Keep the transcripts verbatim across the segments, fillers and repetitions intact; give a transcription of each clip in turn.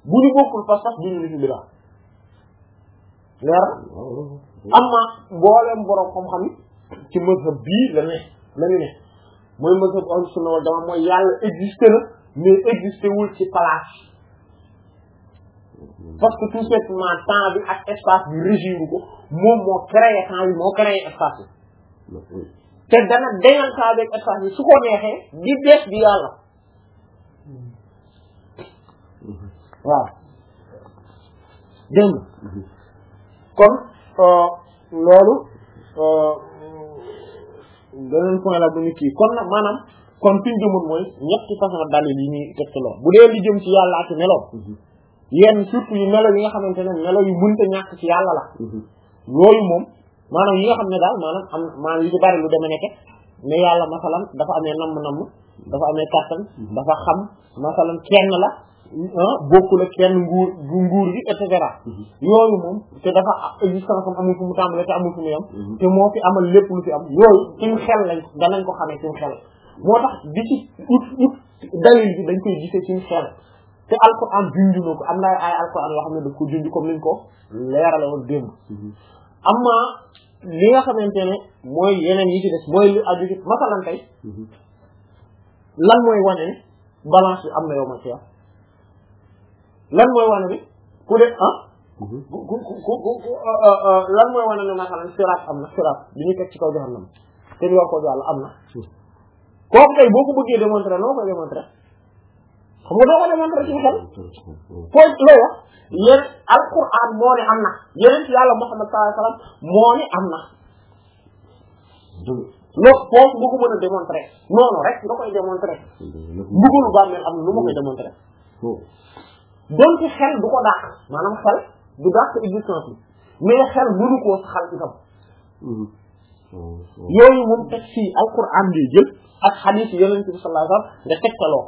bu ñu bokkul pas-pas duñu nitu bida leer am na mbooleem borom xam-xam ci mazhab bii la ne la ñu ne mooy mazhab ahlu sunna wal jamaa mooy yàlla existé na mais existé wul ci place parce que tout simplement temps bi ak espace bi régir ko moom moo créé temps bi moo créé espace bi te dana deñal temps bi ak espace bi su ko neexee di des di yàlla waaw dégg kon loolu beneen point la bu ñu kii kon nag maanaam kon fi ñu jëmoon mooy ñetti façon dalil yi ñuy tegtaloo bu dee li jëm ci yàlla ak melo yenn surtout yu melo yi nga xamante ne melo yu mënta ñàkk ci yàlla la yooyu moom maanaam yi nga xam ne daal maanaam am maanaam yu ci bari lu deme nekke ne yàlla masalan dafa amee namm-namm dafa amee kàttan dafa xam masalan kenn la bokkul ak kenn nguur bu nguur gi et cetera yooyu moom te dafa existence am amul fu mu tàmbalee te amul fu mu yam te moo fi amal lépp lu fi am yooyu suñu xel lañ danañ ko xamee suñu xel moo tax di ci ut ut dalil bi dañ koy gisee suñu xel te alquran junj na ko am na ay alquran yoo xam ne daf ko junj comme niñ ko leerale woon démb amma li nga xamante ne mooy yeneen yi ci des mooy lu aju ci masalan tey lan mooy wane ne balance bi am na yow ma ci lan mooy wane ni ku de ah ku ku ku ku lan mooy wane ne masalan siraat am na siraat bi ñu teg ci kaw jahannam te ñu war ko jàll am na kooku tey boo ko bëggee démontrer noo koy démontrer xam nga doo ko démontrer ci xel fooy looy wax yéen alquran moo ne am na yeneen ci yàlla Muhammad sallallahu alayhi wasallam moo ne am na loolu foofu nga ko mën a démontrer noonu rek nga koy démontrer mbugalu bàmmeel am na lu ma koy démontrer donc xel du ko dàq maanaam xel du dàq existence bi mais xel mënu koo saxal ci kam yooyu moom teg fii alquran bi jël ak hadith yonent bi sallallahu alayhi wasallam nga tegtaloo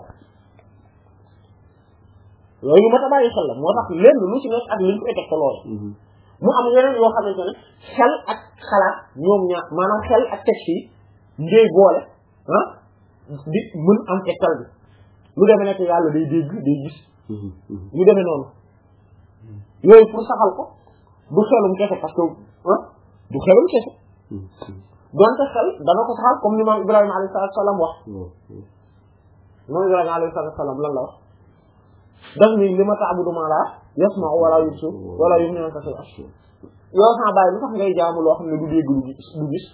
yooyu ma ta bàyyi xel la moo tax lenn lu ci nekk ak liñ koy tegtaloo mu am yeneen yoo xamante ne xel ak xalaat ñoom ñaar maanaam xel ak teg fii ngay boole ah di mën am tegtal bi lu demee nekk yàlla day dégg day gis yu demee noonu yooyu pour saxal ko du xelum kese parce que ah du xelum kese donte xel dana ko saxal comme ni maam Ibrahima alayhi salaam wax moom Ibrahima alayhi salaam lan la wax daf ni li ma ta'budu ma la yasma'u wala yubsir wala yughni anka shay'an yow sama bàyyi lu tax ngay jaamu loo xam ne du dégg du gis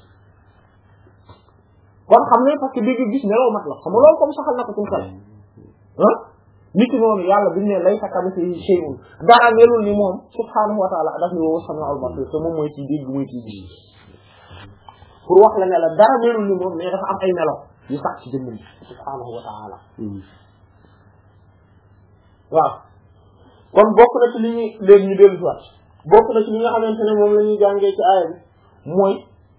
kon xam ne parce que dégg gis meloo mat la xam nga loolu comme saxal na ko ci xel ah nit ki noonu yàlla bi ñu ne laysa kamithlihi shay'un dara melul ni moom subhaanahu wa ta'ala daf ni wa sami'ul basir te moom mooy ci dégg mooy ci gis pour wax la ne la dara melul ni moom mais dafa am ay melo yu sax ci jëmm subhaanahu wa ta'ala waaw kon bokk na ci li ñuy léegi ñu dellu si waat bokk na ci li nga xamante ne moom la ñuy jàngee ci aaya bi mooy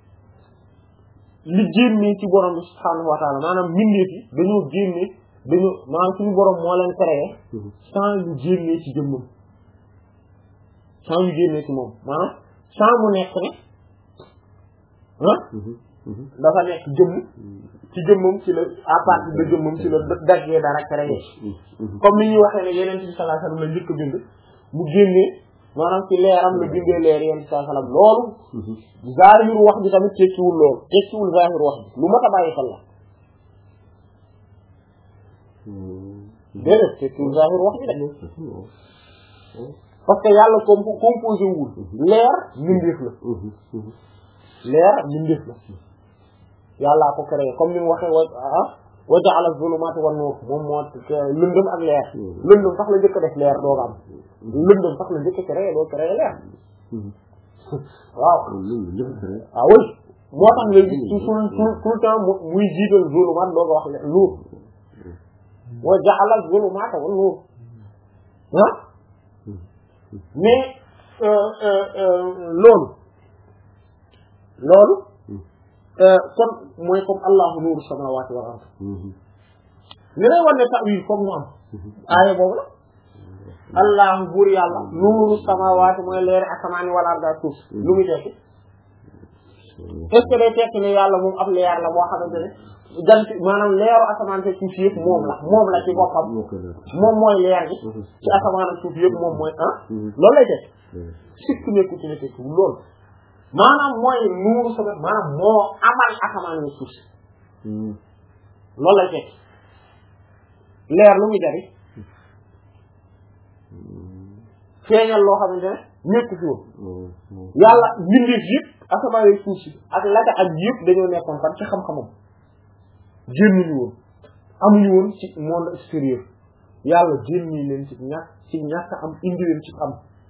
li génnee ci borom bi subhaanahu wa ta'ala maanaam mbindeef yi dañoo génnee dañoo maanaam suñu borom moo leen créé sans yu génnee ci jëmmam sans yu génnee ci moom maanaam sans mu nekk ne ah dafa nekk jëmm ci jëmmam ci la à partir de jëmmam ci la daggee dara créé comme ni ñuy waxee ne yeneen ci sallallahu alayhi wasallam la njëkk bind mu génnee maanaam ci leeram la bindee leer yeneen ci sallallahu alayhi wasallam loolu zaahiru wax bi tamit tekkiwul loolu tekkiwul zaahiru wax bi lu mat a bàyyi xel la déedéet tekkiwul zaahiru wax bi de parce que yàlla comp composé wul leer mbindeef la leer mbindeef la yàllaa ko créé comme ni mu waxee wa ah wa ja'ala az-zulumati wan-nur moom moo lëndëm ak leer lëndëm sax la njëkk a def leer doo am lëndëm sax la njëkk a créé doo créé leer waaw ah oui moo tax nga gis tout tout le temps muy jiital zulumat doo ko wax le nuur wa ja'ala az-zulumati wan-nur ah mais loolu loolu kon mooy comme allahu nuuru samawati wal ard li lay wan ne ta'wil foog mu am aaya boobu la allahu buur yàlla nuuru samawati mooy leeri asamaani wal ard ak suuf lu muy tekki est-ce que day tekki ne yàlla moom ab leer la boo xamante ne jant maanaam leeru asamaan ak suuf yëpp moom la moom la ci boppam moom mooy leer gi ci asamaan ak suuf yëpp moom mooy ah loolu lay def sikk nekku ci ne tekk loolu maanaam mooy nuuru sama maanaam moo amal asamaan ak suuf si loolu lay def leer lu muy jariñ feeñal loo xamante ne nekku fi woon yàlla mbindeef yëpp asamaan ak suuf si ak la ca ak yëpp dañoo nekkoon fan ci xam-xamam génnuñu woon amuñu woon ci monde extérieur yàlla génni leen ci ñàkk ci ñàkk am indi leen ci am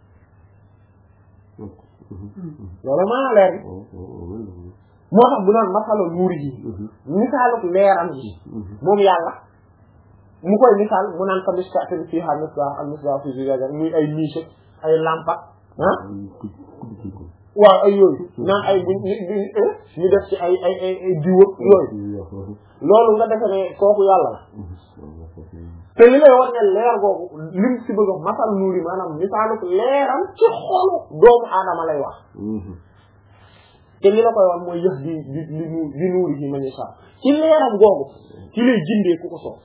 loolu maanaam leer bi moo tax bu naan masalo nuuri yi misaaluk leeram yi moom yàlla mu koy misaal mu naan ko miskaatin fiihaa misbaah al misbaah fii zujaaja muy ay niche ay lampa ah waaw ay yooyu naan ay buñ ñu def ci ay ay ay ay diwëg yooyu loolu nga defe ne kooku yàlla la te li lay wax ne leer googu lim ci bëgg masal nuuri maanaam misaalu leeram ci xolu doomu aadama lay wax te li la koy wax mooy yëf di di di di nuuri yi ma ñu sax ci leeram googu ci lay jindee ku ko soob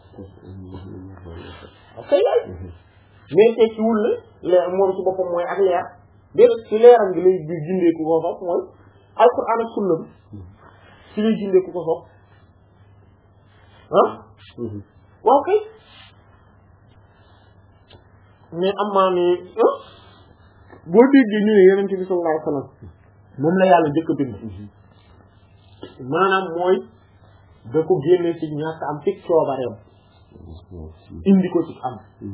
ok yaay mais te ci wul la leer moom ci boppam mooy ak leer déedéet ci leeram gi lay di jindee ku ko soob mooy alquran ak sunna bi ci lay jindee ku ko soob ah waaw kay mais am maa ni boo déggee ñu ne yonent bi sallallahu alayhi wasallam moom la yàlla njëkk a bind maanaam mooy da ko génne ci ñàkk am ci coobareem indi ko ci am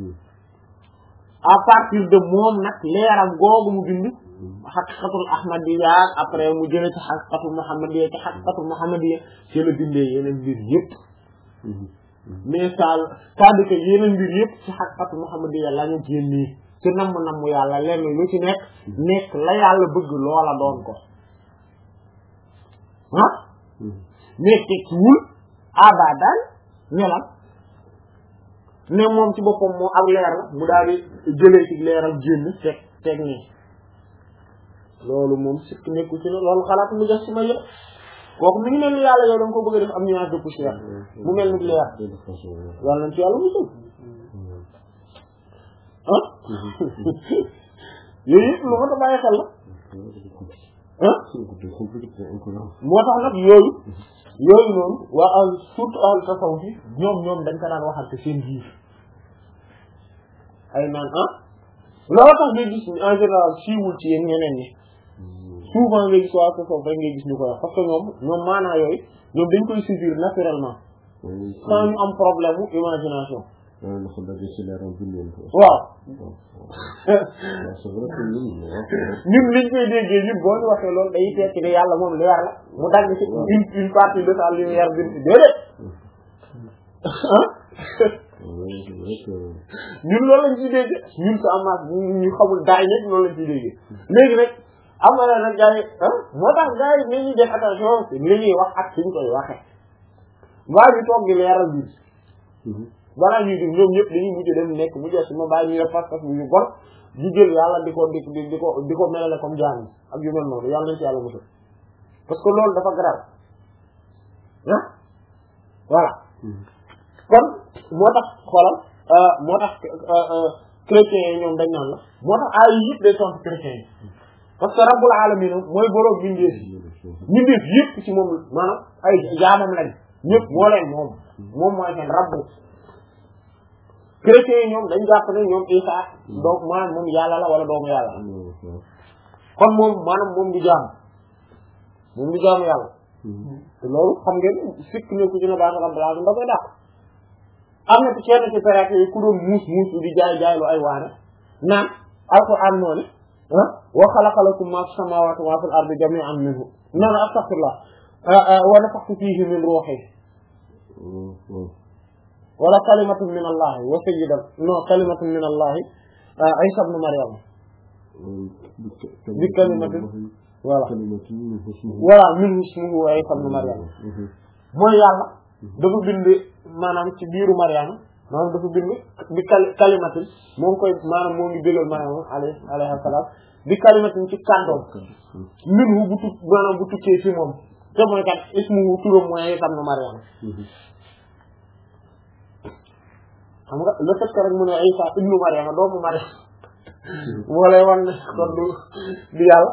à partir de moom nag leeram googu mu bind xaqiqatul ahmadiyya après mu jële ci xaqiqatul muhammadiyya ci xaqiqatul muhammadiyya ci la bindee yeneen mbir yëpp mais ça c'est-à-dire que yeneen mbir yëpp ci xaqiqatul muhammadiyya la ñu génnee ci namm namm yàlla lenn lu ci nekk nekk la yàlla bëgg loola doon ko ah mais tekkiwul abadan ne la ne moom ci boppam moo ak leer la mu daal di jëlee ci leeral génn teg teg nii loolu moom sikk nekku ci ne loolu xalaat mu def ci ma yëpp kooku mi ngi mel ni yàlla yow da nga ko bëgg a def am nuage de poussière mu mel ni leer yàlla nañ ci yàlla musul ah yooyu yëpp lu ma ta bàyyi xel la ah moo tax nag yooyu yooyu noonu waa al surtout al tasawuf yi ñoom ñoom dañ ko daan waxal te seen biir ay naan ah loolu tax ngay gis en général siiwul ci yéen ñeneen ñi souvent ngay gis waa tasawuf rek ngay gis ñu koy wax parce que ñoom ñoom maanaa yooyu ñoom dañ koy saisir naturellement sans ñu am problème mu imagination waaw ñun liñ koy déggee ñun boo ñu waxee loolu day tekki ne yàlla moom leer la mu dagg ci une une partie de sa lumière bi déedéet ñun loolu lañ ciy dégg ñun sa amaat ñu xamul daay nekk loolu lañ ciy dégg léegi nag am na nag gars yi moo tax gars yi nañuy def attention li ñuy wax ak suñ koy waxee waa ñu toog di leeral bi balaa ñuy def ñoom ñëpp dañuy mujj dem nekk mu jeex ma bàyyi ñu def pas-pas bu ñu bon di jël yàlla di ko di di ko di ko melale comme jaam ak yu mel noonu yàlla nañ ci yàlla musal parce que loolu dafa grave ah voilà kon moo tax xoolal moo tax chrétiens yi ñoom dañ naan la moo tax ay yëpp day tontu chrétiens yi parce que rabbul alamin mooy boroom bindeef bindeef yëpp ci moom maanaam ay jaamam lañ ñëpp moo leen moom moom mooy seen rabbu chrétiens yi ñoom dañ jàpp ne ñoom Isa donc maanaam moom yàlla la wala doomu yàlla kon moom maanaam moom du jaam moom du jaamu yàlla te loolu xam ngeen sikk ne ku ci ne baax rabbul alamin da koy dàq am na ci kenn ci période yi ku doon muus muus di jaay jaay lu ay waane naan alquran moo ne ah wa khalaqa lakum ma fis samawati wa ma fil ardi jami'an minhu naan astaghfirullah wa nafakhtu fihi min ruhi wala kalimatun min allah wa sayyidan non kalimatun min allah Isa ibn Maryam bi kalimatin voilà voilà min ismuhu Isa ibn Maryam mooy yàlla dafa bind maanaam ci biiru Maryam maanaam dafa bind bi kalimatin moo ngi koy maanaam moo ngi dëgal Maryam alayhi alayhi salaam bi kalimatin ci kàddoom minhu bu tu maanaam bu tukkee ci moom te mooy kat ismu turam mooy Isa ibn Maryam xam nga le fait que rek mu ne Isa ibn Maryam doomu Maryam moo lay wan ne kon du du yàlla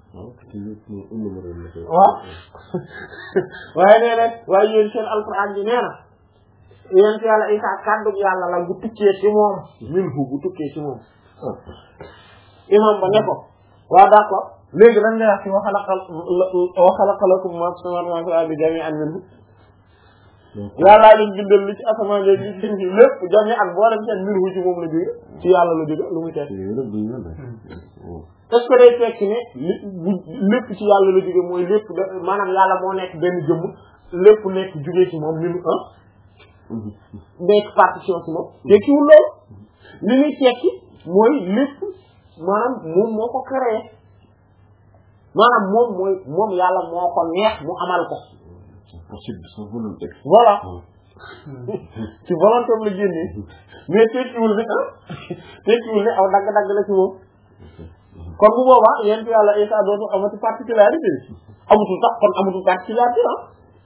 waaw waaye nee na waaye yéen seen alquran bi nee na yéen ci yàlla Isa kàddu yàlla la bu tukkee ci moom minhu bu tukkee ci moom imam ba ne ko waaw d'accord léegi lan nga wax ci wa xalaqal wa xalaqa lakum ma fi samaawaati wal ardi jamii'an minhu yàllaa leen bindal li ci asamaan léegi li ci lépp jamii'an boolem seen minhu ci moom la jóge ci yàlla la jóge lu muy tekk est-ce que day tekki ne li lépp ci yàlla la jóge mooy lépp de maanaam yàlla moo nekk benn jëmm lépp nekk jóge ci moom minhu ah nekk partition ci moom tekkiwul loolu li muy tekki mooy lépp maanaam moom moo ko créé maanaam moom mooy moom yàlla moo ko neex mu amal ko possible sa volonté voilà ci volonté la génnee mais tekkiwul ne ah tekkiwul ne aw dagg-dagg la ci moom kon bu boobaa yéen ci yàlla Isa dootu amati particularité amatul sax kon amatul particularité ah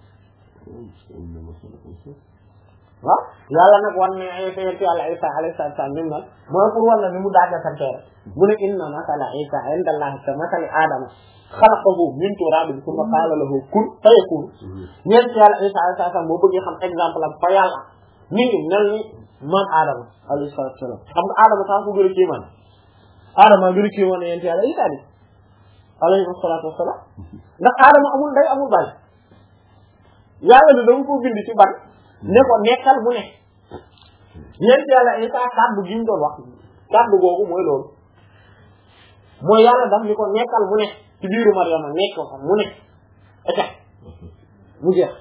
waaw yàlla nag wan ne yéen ci yàlla Isa alayhi salaam ni mu nag mooy pour walla ni mu daaga santeere mu ne inna masala Isa inda Allahi ka masali Adama xalaqahu min turabin summa qaala lahu kun fayakun ñeent ci yàlla Isa alayhi salaam boo bëggee xam exemple am fa yàlla mi ngi mel ni maam Adama alayhi salaam xam nga Adama sax ko gën a kéemaan Adama gën a kéemaan yéen ci yàlla Isa bi alayhi salaatu wassalaam ndax Adama amul ndey amul baay yàlla ne dama ko bind ci ban ne ko nekkal mu ne yéen ci yàlla Isa kàddu gi ñu doon wax kàddu googu mooy loolu mooy yàlla daf ni ko nekkal mu ne ci biiru Maryama nekk ko mu ne ete mu jeex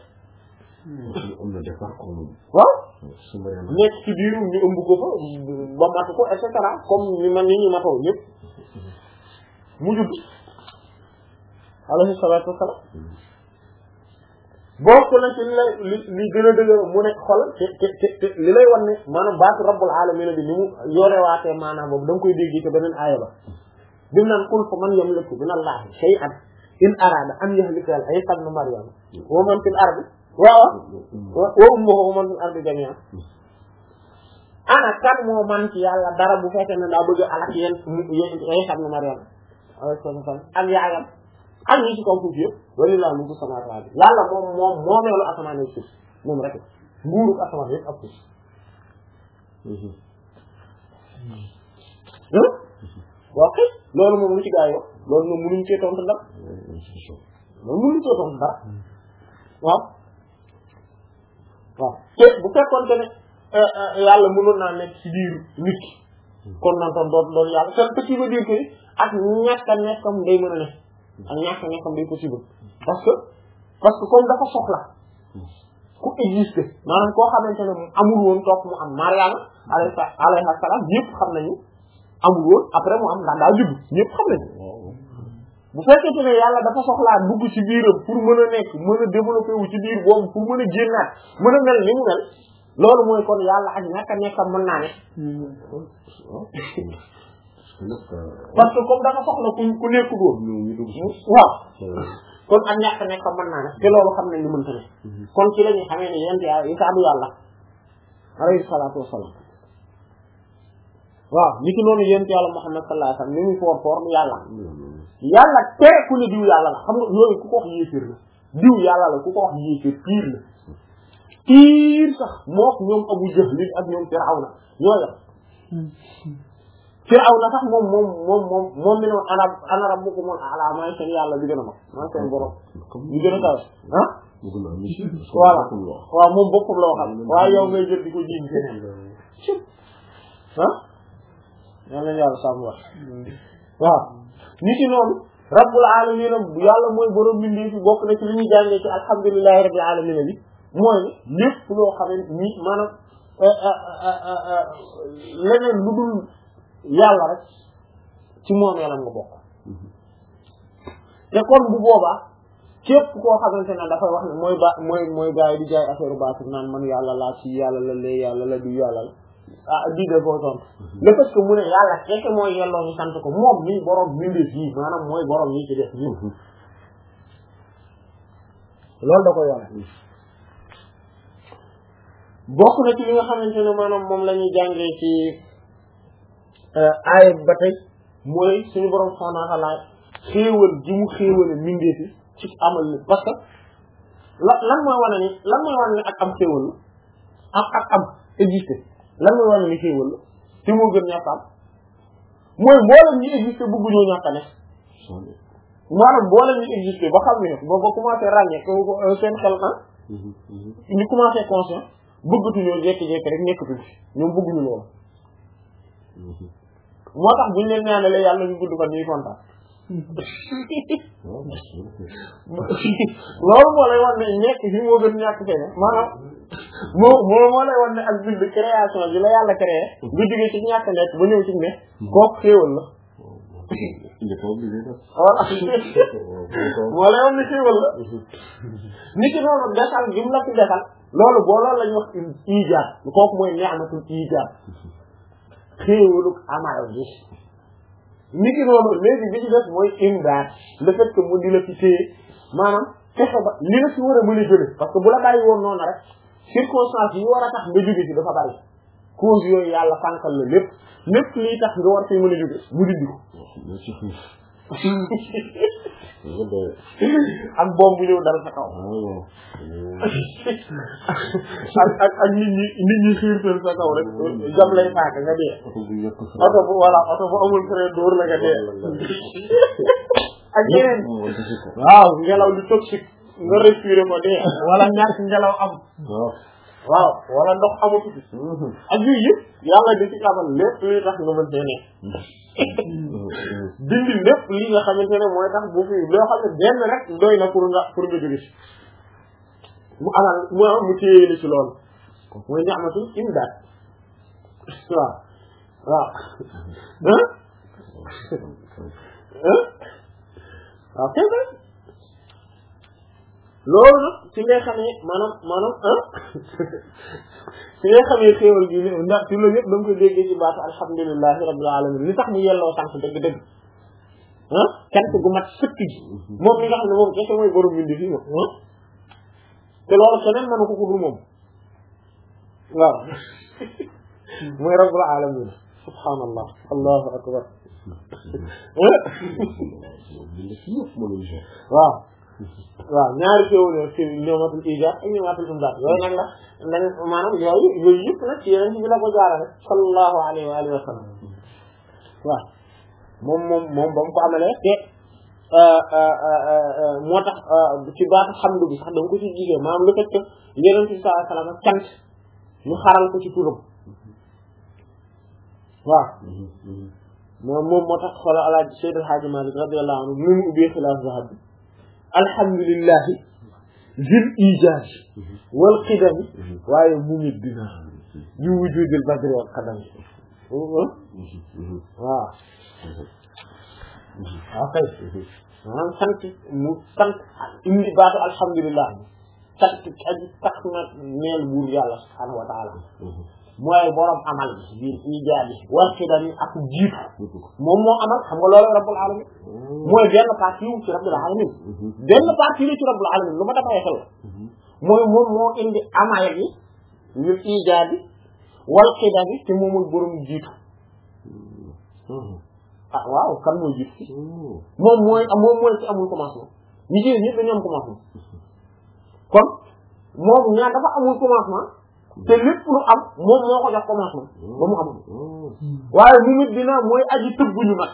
waaw nekk ci biiru ñu ëmb ko fa ba matu ko et cetera comme ni man ni ñu matoo ñëpp mu judd alayhi salaatu wasalaam bokk na ci li lay li li gën a dëgër mu ne xol te te te li lay wan ne maanaam baatu rabbul alamin bi ni mu yorewaatee maanaam boobu da nga koy dégg te beneen aaya ba bi mu naan qul fa man yamliku min allahi shay'an in arada an yahlika Isa ibn Maryam wa man fil ardi waaw wa ummuhu wa man fil ardi jami'an ana kan moo man ci yàlla dara bu fekkee ne daa bëgg alak yéen Isa ibn Maryam alayhi salaam ak yaayam ak ñi ci kaw suuf yëpp walillahi mulku samaawaati wal ardi yàlla moom moom moomeelu asamaan ak suuf moom rek nguuru asamaan yëpp ak suuf ok loolu moom lu ci gaa yi wax loolu moom mënuñ cee tontu dara loolu mënuñ cee tontu dara waaw waaw te bu fekkoon te ne yàlla mënoon naa nekk ci biir nit ki kon nan toon doon doon yàlla te ce qui veut dire que ak ñàkk a nekkam day mën a ne ak ñàkk a nekkam day possible parce que parce que comme dafa soxla ku exister maanaam koo xamante ne amul woon toog mu am Mariama alayhi salaam ñëpp xam nañu amul woon après mu am ndax daa judd ñëpp xam nañu bu fekkente ne yàlla dafa soxlaa dugg ci biiram pour mën a nekk mën a développer wu ci biir boobu pour mën a génnaat mën a mel ni mu mel loolu mooy kon yàlla ak ñàkk a nekkam mën naa ne parce que comme dafa soxla ku ku nekkul woon waaw kon ak ñàkk a nekkam mën naa ne te loolu xam nañ ni mënta ne kon ci la ñu xamee ne yent yàlla Isa du yàlla alayhi salaatu wassalaam waaw ni ki noonu yent yàlla Muhammad sallallahu alayhi wasallam ni muy foor foor du yàlla yàlla tere ku ne diw yàlla la xam nga yooyu ku ko wax yéeféer la diw yàlla la ku ko wax yéeféer piir la piir sax mook ñoom Abu Jahl ak ñoom Firawna ñoo yor Firawna sax moom moom moom moom moom mi noon ana ana rabbukumul a'la mooy seen yàlla bi gën a mag mooy seen borom bi gën a kawe ah voilà waaw moom boppam la waxal waaye yow ngay jël di ko jiiñ keneen ah yal nañu yàlla sàmm wax waaw ni ki noonu rabbul alamin yàlla mooy borom bindee fi bokk na ci li ñuy jàngee ci alhamdulillahi rabbil alamin bi mooy lépp loo xamante ni maanaam leneen lu dul yàlla rek ci moom yàlla nga bokk te kon bu boobaa képp koo xamante ne dafay wax ne mooy ba mooy mooy gars yi di jaay affaire baatin naan man yàlla laa ci yàlla la lee yàlla la du yàlla la ah di de koo tontu le fait que mu ne yàlla keke mooy yelloo ñu sant ko moom nii borom bindee fii maanaam mooy borom ñi ci def ñi loolu da koy wane bokk na ci li nga xamante ne maanaam moom la ñuy jàngee ci aaya ba tey mooy suñu borom subhaanahu wa ta'aala xéewal ji mu xéewale mindeefi ci amal ni parce que la lan mooy wane ni lan mooy wane ni ak am xéewal la ak ak am existé lan mooy wane ni xéewal la ci moo gën ñàkk am mooy mboolem ñi existé bëgguñoo ñàkk a nekk maanaam mboolem ñi existé ba xam ne ba ba commencé ràññee ko seen xel ah ñu commencé conscient bëggatuñoo jékki-jékki rek nekkatuñ fi ñoom bëgguñu loolu moo tax buñu leen ñaanalee yàlla ñu gudd fan ñuy kontaan loolu moo lay wan ne ñekk fi moo gën ñàkk fene maanaam moo moo moo lay wan ne ak bind création bi la yàlla créé nga jógee ci ñàkk nekk ba ñëw ci ne kooku xéewal la voilà moo lay wan ne xéewal la nit ki noonu desal gi mu la fi desal loolu boo loolu la ñu wax ijaab kooku mooy ni'matul ijaab xéewaluk amal gi nit ki noonu léegi bi ci def mooy imdaad le fait que mu di la fi téye maanaam fexe ba li la fi war a mën a jële parce que bu la bàyyi woon noonu rek circonstance yi war a tax nga jóge ci dafa bari cause yooyu yàlla fànkal la lépp lépp lii tax nga war fi mën a jóge mu dindi ko ak boom bu ñëw dal sa kaw ak ak ak nit ñi nit ñi xiirtal sa kaw rek jam lay faaka nga dee oto bu voilà oto bu amul frein dóor la nga dee ak yeneen waaw ngelaw lu toxique nga respirer ko dee wala ñàkk ngelaw am waaw wala ndox amatu fi ak yooyu yëpp yàlla di ci xamal lépp li tax nga mën see ne dindi lépp li nga xamante ne mooy tax bu fi loo xam ne benn rek doy na pour nga pour nga jóge ci mu alal mu am mu téye ni ci loolu mooy ni'matul imdaad waaw waaw ah ah waaw kay kay loolu nag ci ngay xamee maanaam maanaam ah ci ngay xamee xéewal gi ndax ci loolu yëpp da nga koy déggee ci baatu alhamdulillahi rabbil alamin li tax mu yelloo sant dëgg-dëgg ah cant gu mat sëkk gi moom mi nga xam ne moom kese mooy borom bindi fii moom ah te loolu keneen mënu ko ko dul moom waaw mooy rabbul alamin subhanallah allahu akbar waaw waaw ñaari xéewal yo ci ni'matul ijaab ak ni'matul imdaad yooyu nag la dañ maanaam yooyu yooyu yëpp nag ci yeneen ci bi la ko jaarale sallallahu alayhi wa alihi wa sallam waaw moom moom moom ba mu ko amalee te moo tax ci baatu xamdu bi sax da nga ko ci jigéen maanaam lu fekk yeneen ci sallallahu alayhi wa sallam cant ñu xaral ko ci turam waaw moom moom moo tax xoolal Alaaji Seydi El Hadji Malick radiyallahu anhu mu mu ubbee xilaas zahab bi alhamdulillahi zil ijaaz wal qidami waaye mu ngi dina bi wujudil badri wal qadami waaw waaw kay maanaam sant mu sant indi baatu alhamdulillah sant aji tax na neel buur yàlla subhaanahu wa taala mooy borom amal bi biir ijaabi wal qidami ak jiitu moom moo amal xam nga loolu rabbul alamin mooy benn partie wu ci rabbul alamin benn partie la ci rabbul alamin lu ma dafay xel mooy moom moo indi amal bi ñu ijaabi wal qidami te moomul borom jiitu ah waaw kan mooy jiitu moom mooy moom mooy ci amul commencement ñi ci ñëpp dañu am commencement kon moom ñaar dafa amul commencement te lépp lu am moom moo ko jox commencement ba mu amul waaye mu nit dina mooy aji tëbbuñu nag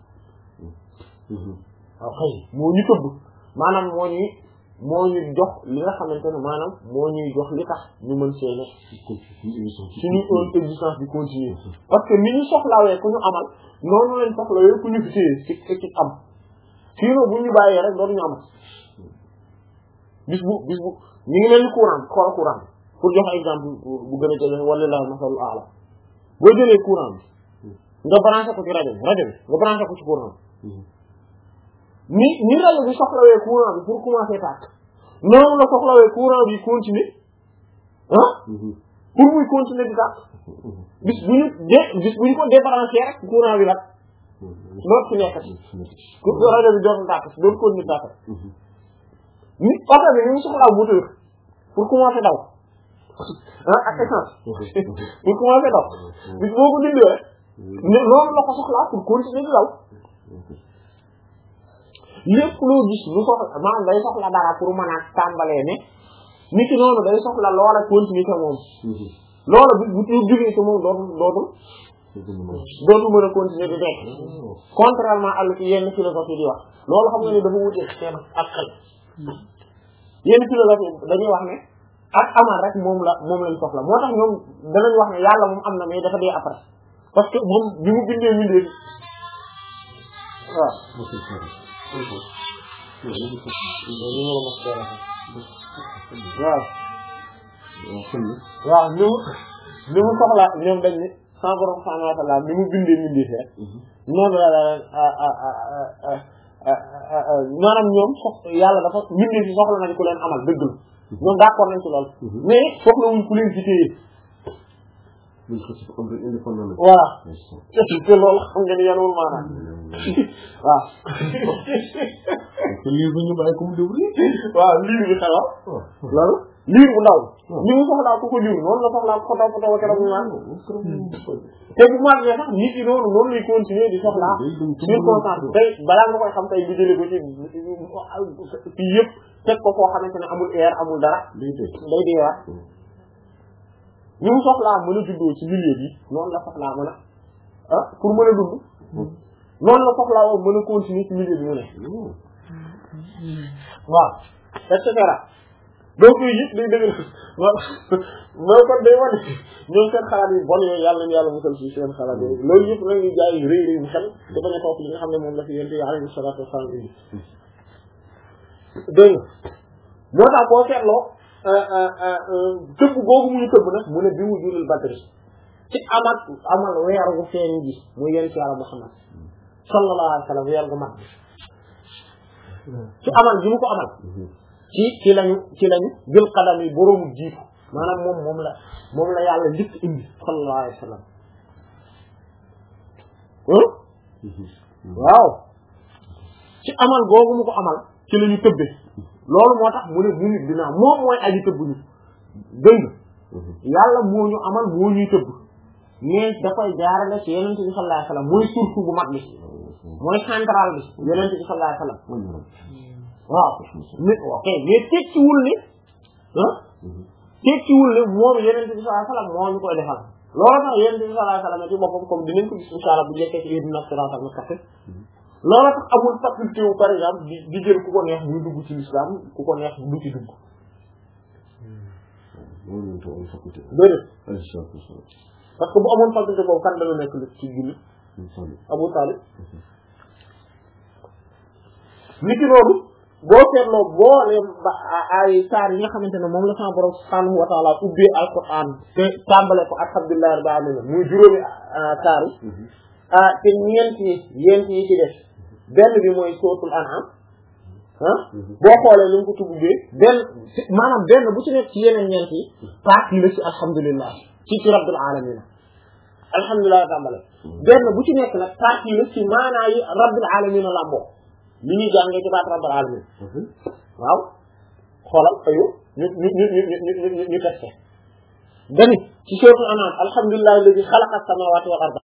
waaw xëy moo ñu tëbb maanaam moo ñuy moo ñu jox li nga xamante ne maanaam moo ñuy jox li tax ñu mën see nekk suñu existence bi continuer parce que ni ñu soxlawee ku ñu amal noonu lañ soxlawee ku ñu fi téye ci ci am sinon bu ñu bàyyee rek dootuñu amal bis bu bis bu ñu ngi leen ni courant xool courant pour jox exemple bu gën a jege wala la masalul aala boo jëlee courant bi nga branché ko ci rajo bi rajo bi nga branché ko ci courant bi ni ni rajo bi soxlawee courant bi pour commencer tàkk noonu la soxlawee courant bi continuer ah pour muy continuer di tàkk bis bu ñu dé bis bu ñu ko débranché rek courant bi nag dootu fi nekkati rajo bi dootul tàkk dootu continuer tàkk nit oto bi ni mu soxlaa moteur pour commencer daw ah ak essence pour commencer daw bis boo ko dindee rek loolu la ko soxlaa pour continuer di daw lépp loo gis lu soxla maanaam day soxla dara pour mën a tàmbalee ne nit ki noonu day soxla loola continuer ca moom loola bu bu jógee ca moom dootul dootul dootul mën a continuer di nekk contrairement à ci yenn philosophie di wax loolu xam nga ne dafa wutee seen ak xel yenn philosophie dañuy wax ne ak amal rek moom la moom lañ soxla moo tax ñoom danañ wax ne yàlla moom am na mais dafa dee après parce que moom bi mu bindee bindee waaw waaw waaw ni mu ni mu soxla ñoom dañ ni sans borom subhanahu wa ta'ala ni mu bindee bindee rek noonu la la maanaam ñoom sox yàlla dafa bindee fi soxla nañ ku leen amal dëgg la ñoom d'accord nañ ci lool mais soxla wuñ ku leen ci téye voilà te loolu xam nga ni yanwul maanaam waaw lii bu ñu bàyyi ko mu débrouiller waaw liir bi xelal loolu liir bu ndaw ni mu soxlaa ku ko jur noonu la soxlaa ko taw ko taw keroog mu naan te bu màggee sax nit yi noonu noonu lay continuer di soxlaa circonstance tey balaa nga koy xam tey bi jële ko ci fii yëpp teg ko foo xamante ne amul air amul dara day deewaat ni mu soxlaa mën a juddoo ci milieu bi noonu la soxlaa mën a ah pour mën a dund noonu la soxlaa woo mën a continuer ci milieu bi mu ne waaw et cetera donc yooyu yëpp day dëgg moo kon day wane ñoom seen xalaat yi bon yooyu yàlla nañu yàlla musal ci seen xalaat yooyu loolu yëpp nag ñu jaay rëy rëy mu xel te bañ a topp li nga xam ne moom la fi yénte alayhi salaatu wa salaam indi dégg nga moo tax boo seetloo tëbb googu muy tëbb nag mu ne bi mu julul badri ci amat amal weer gu feeñ ji muy yéen ci yàlla Muhammad sallallahu alayhi wa sallam weer gu mat bi ci amal bi mu ko amal ci ci lañu ci lañu jël xadam yi boroomu jiitu maanaam moom moom la moom la yàlla njëkk indi sallallahu alayhi wa sallam waaw ci amal googu mu ko amal ci lañu tëbbe loolu moo tax mu ne mu nit dinaa moom mooy aji tëbb ñu dëng yàlla moo ñu amal moo ñuy tëbb mais da koy jaarale ci yonent bi sallallahu alayhi wa sallam mooy source bu mag bi mooy central bi yonent bi sallallahu alayhi wa sallam waaw mais ok mais tekkiwul ne ah tekkiwul ne moom yonent bi sallallahu alayhi wa sallam moo ñu koy defal loolu tax yonent bi sallallahu alayhi wa sallam ci boppam comme dinañ ko gis insha Allah bu jekkee ci ihdina siratal mustaqim loolu tax amul faculté wu par exemple di di jël ku ko neex muy dugg ci l'islam ku ko neex du ci dugg déedéet parce que bu amoon faculté boobu kan dana nekk lu ci julli Abu Talib nit ki noonu boo seetloo booleem ba ay saar yi nga xamante ne moom la sama borom subhanahu wa ta'ala ubbee alquran te tàmbale ko alhamdulillahi rabbil alamin muy juróomi saar yi te ñeent yi yent yi ci def benn bi mooy suratul an'am ah boo xoolee li mu ko tuddee benn maanaam benn bu ci nekk ci yeneen ñeent yi partie la ci alhamdulillah ci ci rabbil alamin alhamdulillah tàmbale benn bu ci nekk nag partie la ci maanaa yi rabbil alamin lamboo li ñuy jàngee ci baat rabbil alamin waaw xoolal ayo ñu ñu ñu ñu ñu ñu ñu testé dani ci suratul an'am alhamdulillah alladhi khalaqa as-samawati wal arda